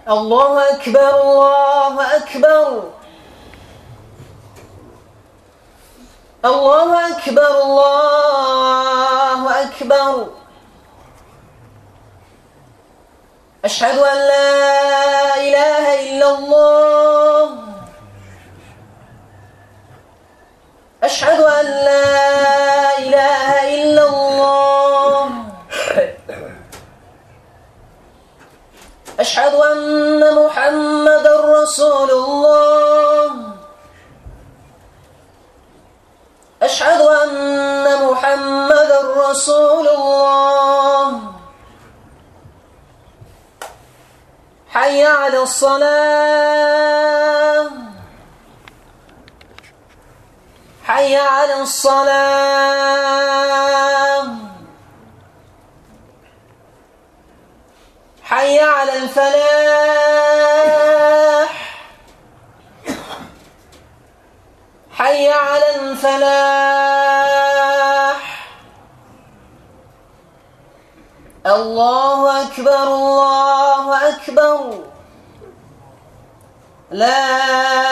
الله أكبر الله أكبر الله أكبر الله أكبر أشهد أن لا إله إلا الله أشهد أن لا إله إلا الله أشهد أن محمدًا رسول الله أشهد أن محمدًا رسول الله حي على الصلاة حي على الصلاة حي على الفلاح حي على الفلاح الله أكبر الله أكبر لا